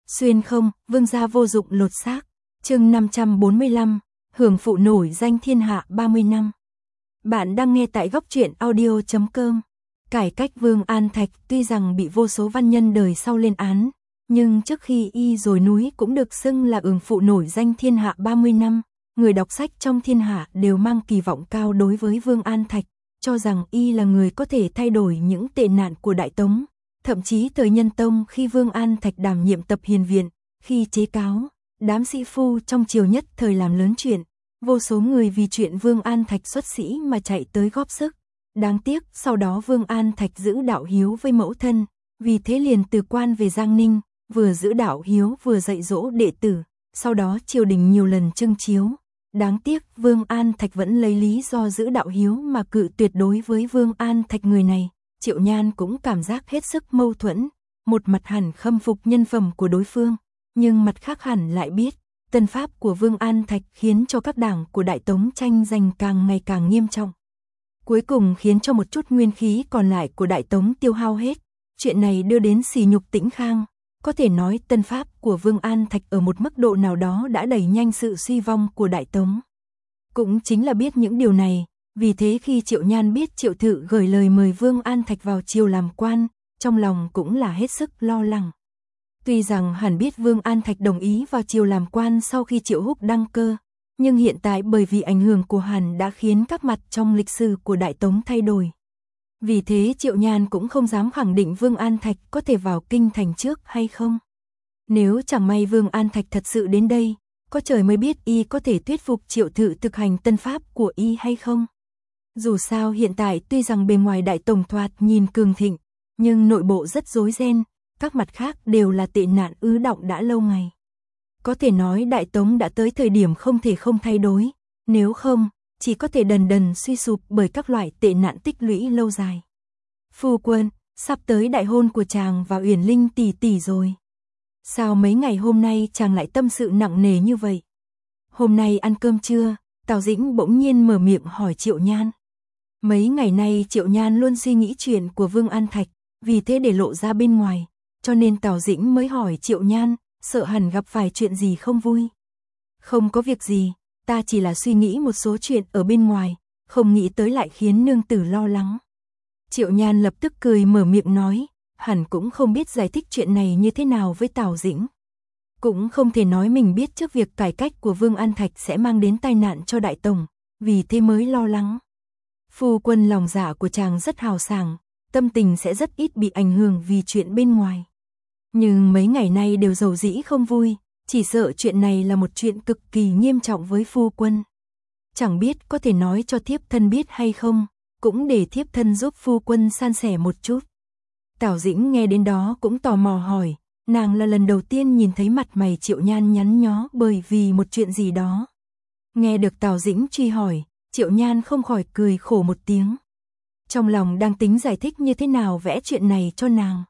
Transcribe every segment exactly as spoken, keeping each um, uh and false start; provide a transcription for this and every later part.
Xuyên không, vương gia vô dụng lột xác. Chương năm trăm bốn mươi lăm, hưởng phụ nổi danh thiên hạ ba mươi năm. Bạn đang nghe tại góc truyện audio chấm com. Cải cách Vương An Thạch tuy rằng bị vô số văn nhân đời sau lên án, nhưng trước khi y rồi núi cũng được xưng là ưởng phụ nổi danh thiên hạ ba mươi năm. Người đọc sách trong thiên hạ đều mang kỳ vọng cao đối với Vương An Thạch, cho rằng y là người có thể thay đổi những tệ nạn của Đại Tống. Thậm chí thời Nhân Tông khi Vương An Thạch đảm nhiệm tập hiền viện, khi chế cáo, đám sĩ phu trong triều nhất thời làm lớn chuyện, vô số người vì chuyện Vương An Thạch xuất sĩ mà chạy tới góp sức. Đáng tiếc sau đó Vương An Thạch giữ đạo hiếu với mẫu thân, vì thế liền từ quan về Giang Ninh, vừa giữ đạo hiếu vừa dạy dỗ đệ tử, sau đó triều đình nhiều lần trưng chiếu. Đáng tiếc Vương An Thạch vẫn lấy lý do giữ đạo hiếu mà cự tuyệt đối với Vương An Thạch người này. Triệu Nhan cũng cảm giác hết sức mâu thuẫn, một mặt hẳn khâm phục nhân phẩm của đối phương, nhưng mặt khác hẳn lại biết, tân pháp của Vương An Thạch khiến cho các đảng của Đại Tống tranh giành càng ngày càng nghiêm trọng. Cuối cùng khiến cho một chút nguyên khí còn lại của Đại Tống tiêu hao hết, chuyện này đưa đến sỉ nhục Tĩnh Khang. Có thể nói tân pháp của Vương An Thạch ở một mức độ nào đó đã đẩy nhanh sự suy vong của Đại Tống. Cũng chính là biết những điều này, vì thế khi Triệu Nhan biết Triệu Thự gửi lời mời Vương An Thạch vào triều làm quan, trong lòng cũng là hết sức lo lắng. Tuy rằng hẳn biết Vương An Thạch đồng ý vào triều làm quan sau khi Triệu Húc đăng cơ, nhưng hiện tại bởi vì ảnh hưởng của hàn đã khiến các mặt trong lịch sử của Đại Tống thay đổi. Vì thế Triệu Nhan cũng không dám khẳng định Vương An Thạch có thể vào kinh thành trước hay không. Nếu chẳng may Vương An Thạch thật sự đến đây, có trời mới biết y có thể thuyết phục Triệu Thự thực hành tân pháp của y hay không. Dù sao hiện tại tuy rằng bề ngoài Đại Tổng thoạt nhìn cường thịnh, nhưng nội bộ rất rối ren, các mặt khác đều là tệ nạn ứ đọng đã lâu ngày. Có thể nói Đại Tống đã tới thời điểm không thể không thay đổi, nếu không, chỉ có thể dần dần suy sụp bởi các loại tệ nạn tích lũy lâu dài. Phu quân, sắp tới đại hôn của chàng và Uyển Linh tỷ tỷ rồi. Sao mấy ngày hôm nay chàng lại tâm sự nặng nề như vậy? Hôm nay ăn cơm chưa? Tào Dĩnh bỗng nhiên mở miệng hỏi Triệu Nhan. Mấy ngày nay Triệu Nhan luôn suy nghĩ chuyện của Vương An Thạch, vì thế để lộ ra bên ngoài, cho nên Tào Dĩnh mới hỏi Triệu Nhan, sợ hẳn gặp phải chuyện gì không vui. Không có việc gì, ta chỉ là suy nghĩ một số chuyện ở bên ngoài, không nghĩ tới lại khiến nương tử lo lắng. Triệu Nhan lập tức cười mở miệng nói, hẳn cũng không biết giải thích chuyện này như thế nào với Tào Dĩnh. Cũng không thể nói mình biết trước việc cải cách của Vương An Thạch sẽ mang đến tai nạn cho Đại Tổng, vì thế mới lo lắng. Phu quân lòng dạ của chàng rất hào sảng, tâm tình sẽ rất ít bị ảnh hưởng vì chuyện bên ngoài. Nhưng mấy ngày nay đều dầu dĩ không vui, chỉ sợ chuyện này là một chuyện cực kỳ nghiêm trọng với phu quân. Chẳng biết có thể nói cho thiếp thân biết hay không, cũng để thiếp thân giúp phu quân san sẻ một chút. Tào Dĩnh nghe đến đó cũng tò mò hỏi, nàng là lần đầu tiên nhìn thấy mặt mày Triệu Nhan nhắn nhó bởi vì một chuyện gì đó. Nghe được Tào Dĩnh truy hỏi, Triệu Nhan không khỏi cười khổ một tiếng. Trong lòng đang tính giải thích như thế nào vẽ chuyện này cho nàng.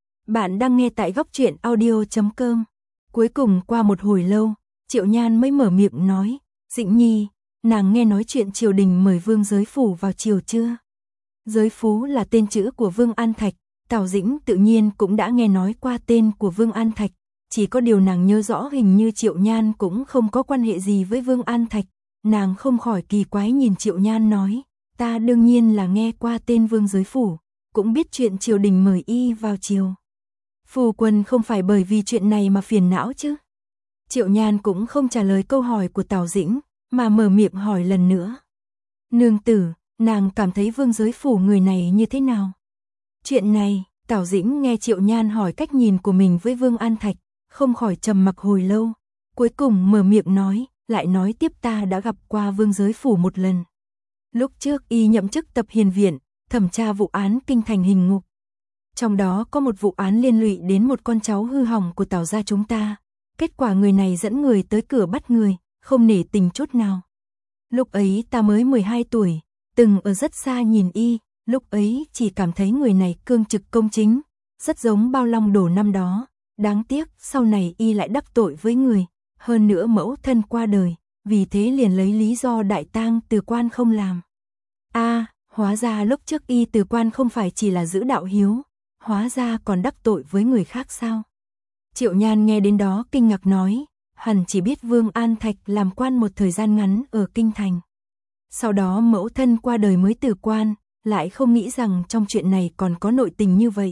Bạn đang nghe tại góc truyện audio chấm com. Cuối cùng qua một hồi lâu, Triệu Nhan mới mở miệng nói, Dĩnh Nhi, nàng nghe nói chuyện triều đình mời Vương Giới Phủ vào triều chưa? Giới Phú là tên chữ của Vương An Thạch, Tào Dĩnh tự nhiên cũng đã nghe nói qua tên của Vương An Thạch, chỉ có điều nàng nhớ rõ hình như Triệu Nhan cũng không có quan hệ gì với Vương An Thạch, nàng không khỏi kỳ quái nhìn Triệu Nhan nói, ta đương nhiên là nghe qua tên Vương Giới Phủ, cũng biết chuyện triều đình mời y vào triều. Phu quân không phải bởi vì chuyện này mà phiền não chứ? Triệu Nhan cũng không trả lời câu hỏi của Tào Dĩnh, mà mở miệng hỏi lần nữa. Nương tử, nàng cảm thấy Vương Giới Phủ người này như thế nào? Chuyện này, Tào Dĩnh nghe Triệu Nhan hỏi cách nhìn của mình với Vương An Thạch, không khỏi trầm mặc hồi lâu, cuối cùng mở miệng nói, lại nói tiếp ta đã gặp qua Vương Giới Phủ một lần. Lúc trước y nhậm chức tập hiền viện, thẩm tra vụ án kinh thành hình ngục. Trong đó có một vụ án liên lụy đến một con cháu hư hỏng của Tào gia chúng ta. Kết quả người này dẫn người tới cửa bắt người, không nể tình chút nào. Lúc ấy ta mới mười hai tuổi, từng ở rất xa nhìn y, lúc ấy chỉ cảm thấy người này cương trực công chính, rất giống Bao Long Đổ năm đó. Đáng tiếc sau này y lại đắc tội với người, hơn nữa mẫu thân qua đời, vì thế liền lấy lý do đại tang từ quan không làm. A, à, hóa ra lúc trước y từ quan không phải chỉ là giữ đạo hiếu, hóa ra còn đắc tội với người khác sao? Triệu Nhan nghe đến đó kinh ngạc nói, hẳn chỉ biết Vương An Thạch làm quan một thời gian ngắn ở Kinh Thành. Sau đó mẫu thân qua đời mới từ quan, lại không nghĩ rằng trong chuyện này còn có nội tình như vậy.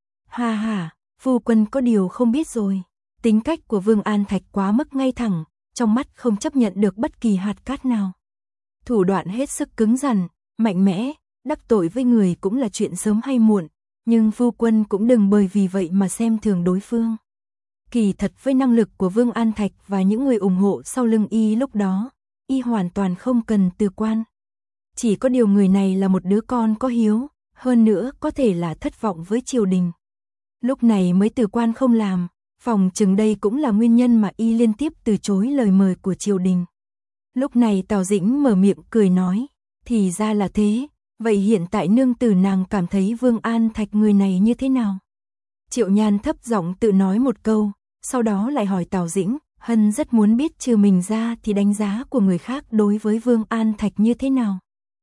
Ha ha, phu quân có điều không biết rồi. Tính cách của Vương An Thạch quá mức ngay thẳng, trong mắt không chấp nhận được bất kỳ hạt cát nào. Thủ đoạn hết sức cứng rắn, mạnh mẽ, đắc tội với người cũng là chuyện sớm hay muộn, nhưng phu quân cũng đừng bởi vì vậy mà xem thường đối phương. Kỳ thật với năng lực của Vương An Thạch và những người ủng hộ sau lưng y lúc đó, y hoàn toàn không cần từ quan. Chỉ có điều người này là một đứa con có hiếu, hơn nữa có thể là thất vọng với triều đình. Lúc này mới từ quan không làm, phòng chừng đây cũng là nguyên nhân mà y liên tiếp từ chối lời mời của triều đình. Lúc này Tào Dĩnh mở miệng cười nói, thì ra là thế, vậy hiện tại nương tử nàng cảm thấy Vương An Thạch người này như thế nào? Triệu Nhan thấp giọng tự nói một câu, sau đó lại hỏi Tào Dĩnh, Hân rất muốn biết trừ mình ra thì đánh giá của người khác đối với Vương An Thạch như thế nào.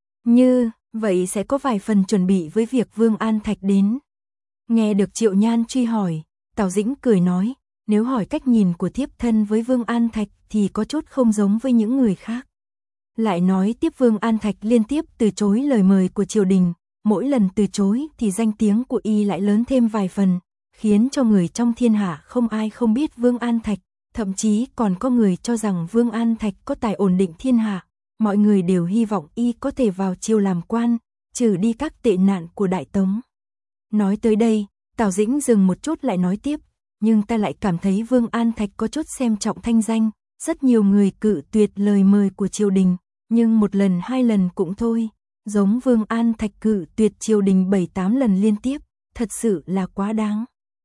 Như, vậy sẽ có vài phần chuẩn bị với việc Vương An Thạch đến. Nghe được Triệu Nhan truy hỏi, Tào Dĩnh cười nói, nếu hỏi cách nhìn của thiếp thân với Vương An Thạch thì có chút không giống với những người khác. Lại nói tiếp Vương An Thạch liên tiếp từ chối lời mời của triều đình, mỗi lần từ chối thì danh tiếng của y lại lớn thêm vài phần, khiến cho người trong thiên hạ không ai không biết Vương An Thạch, thậm chí còn có người cho rằng Vương An Thạch có tài ổn định thiên hạ, mọi người đều hy vọng y có thể vào triều làm quan, trừ đi các tệ nạn của Đại Tống. Nói tới đây, Tào Dĩnh dừng một chút lại nói tiếp, nhưng ta lại cảm thấy Vương An Thạch có chút xem trọng thanh danh, rất nhiều người cự tuyệt lời mời của triều đình, nhưng một lần hai lần cũng thôi, giống Vương An Thạch cự tuyệt triều đình bảy tám lần liên tiếp, thật sự là quá đáng.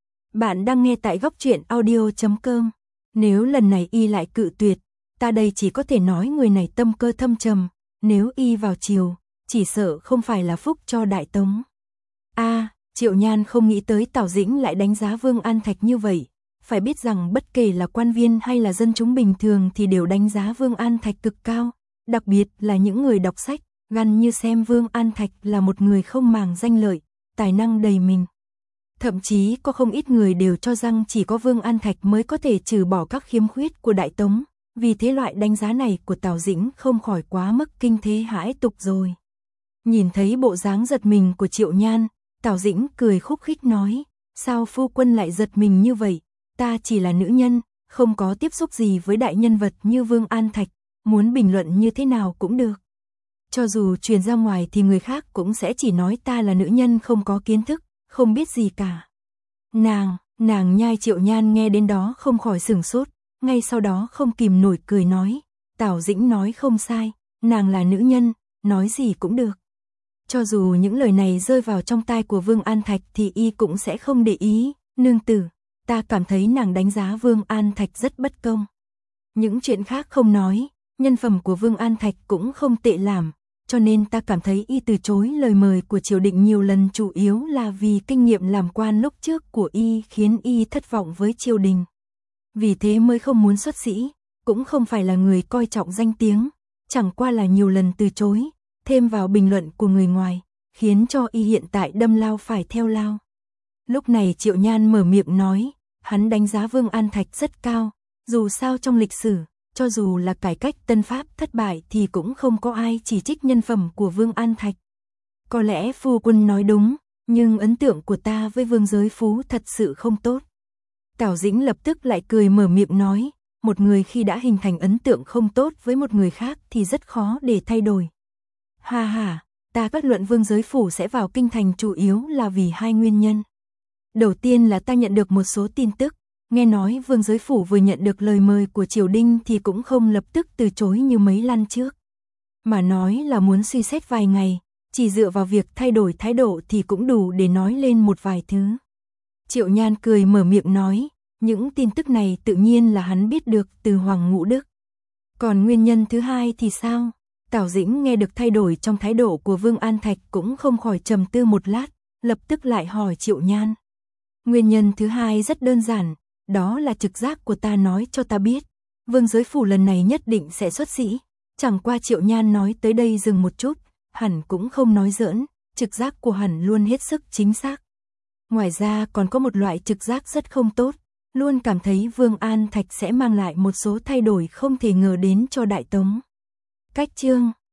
Bạn đang nghe tại góc truyện audio chấm com. Nếu lần này y lại cự tuyệt, ta đây chỉ có thể nói người này tâm cơ thâm trầm, nếu y vào triều, chỉ sợ không phải là phúc cho Đại Tống. A, à, Triệu Nhan không nghĩ tới Tào Dĩnh lại đánh giá Vương An Thạch như vậy, phải biết rằng bất kể là quan viên hay là dân chúng bình thường thì đều đánh giá Vương An Thạch cực cao, đặc biệt là những người đọc sách, gần như xem Vương An Thạch là một người không màng danh lợi, tài năng đầy mình. Thậm chí có không ít người đều cho rằng chỉ có Vương An Thạch mới có thể trừ bỏ các khiếm khuyết của Đại Tống, vì thế loại đánh giá này của Tào Dĩnh không khỏi quá mức kinh thế hãi tục rồi. Nhìn thấy bộ dáng giật mình của Triệu Nhan, Tào Dĩnh cười khúc khích nói, sao phu quân lại giật mình như vậy, ta chỉ là nữ nhân, không có tiếp xúc gì với đại nhân vật như Vương An Thạch, muốn bình luận như thế nào cũng được. Cho dù truyền ra ngoài thì người khác cũng sẽ chỉ nói ta là nữ nhân không có kiến thức, không biết gì cả. Nàng, nàng nhai. Triệu Nhan nghe đến đó không khỏi sửng sốt, ngay sau đó không kìm nổi cười nói, Tào Dĩnh nói không sai, nàng là nữ nhân, nói gì cũng được. Cho dù những lời này rơi vào trong tai của Vương An Thạch thì y cũng sẽ không để ý, nương tử, ta cảm thấy nàng đánh giá Vương An Thạch rất bất công. Những chuyện khác không nói, nhân phẩm của Vương An Thạch cũng không tệ làm, cho nên ta cảm thấy y từ chối lời mời của triều đình nhiều lần chủ yếu là vì kinh nghiệm làm quan lúc trước của y khiến y thất vọng với triều đình. Vì thế mới không muốn xuất sĩ, cũng không phải là người coi trọng danh tiếng, chẳng qua là nhiều lần từ chối, thêm vào bình luận của người ngoài, khiến cho y hiện tại đâm lao phải theo lao. Lúc này Triệu Nhan mở miệng nói, hắn đánh giá Vương An Thạch rất cao, dù sao trong lịch sử, cho dù là cải cách tân pháp thất bại thì cũng không có ai chỉ trích nhân phẩm của Vương An Thạch. Có lẽ phu quân nói đúng, nhưng ấn tượng của ta với Vương Giới Phú thật sự không tốt. Tào Dĩnh lập tức lại cười mở miệng nói, một người khi đã hình thành ấn tượng không tốt với một người khác thì rất khó để thay đổi. Ha ha, ta kết luận Vương Giới Phủ sẽ vào kinh thành chủ yếu là vì hai nguyên nhân. Đầu tiên là ta nhận được một số tin tức, nghe nói Vương Giới Phủ vừa nhận được lời mời của triều đình thì cũng không lập tức từ chối như mấy lần trước. Mà nói là muốn suy xét vài ngày, chỉ dựa vào việc thay đổi thái độ thì cũng đủ để nói lên một vài thứ. Triệu Nhan cười mở miệng nói, những tin tức này tự nhiên là hắn biết được từ Hoàng Ngũ Đức. Còn nguyên nhân thứ hai thì sao? Tào Dĩnh nghe được thay đổi trong thái độ của Vương An Thạch cũng không khỏi trầm tư một lát, lập tức lại hỏi Triệu Nhan. Nguyên nhân thứ hai rất đơn giản, đó là trực giác của ta nói cho ta biết, Vương Giới Phủ lần này nhất định sẽ xuất sĩ. Chẳng qua Triệu Nhan nói tới đây dừng một chút, hẳn cũng không nói giỡn, trực giác của hẳn luôn hết sức chính xác. Ngoài ra còn có một loại trực giác rất không tốt, luôn cảm thấy Vương An Thạch sẽ mang lại một số thay đổi không thể ngờ đến cho Đại Tống. Cách chương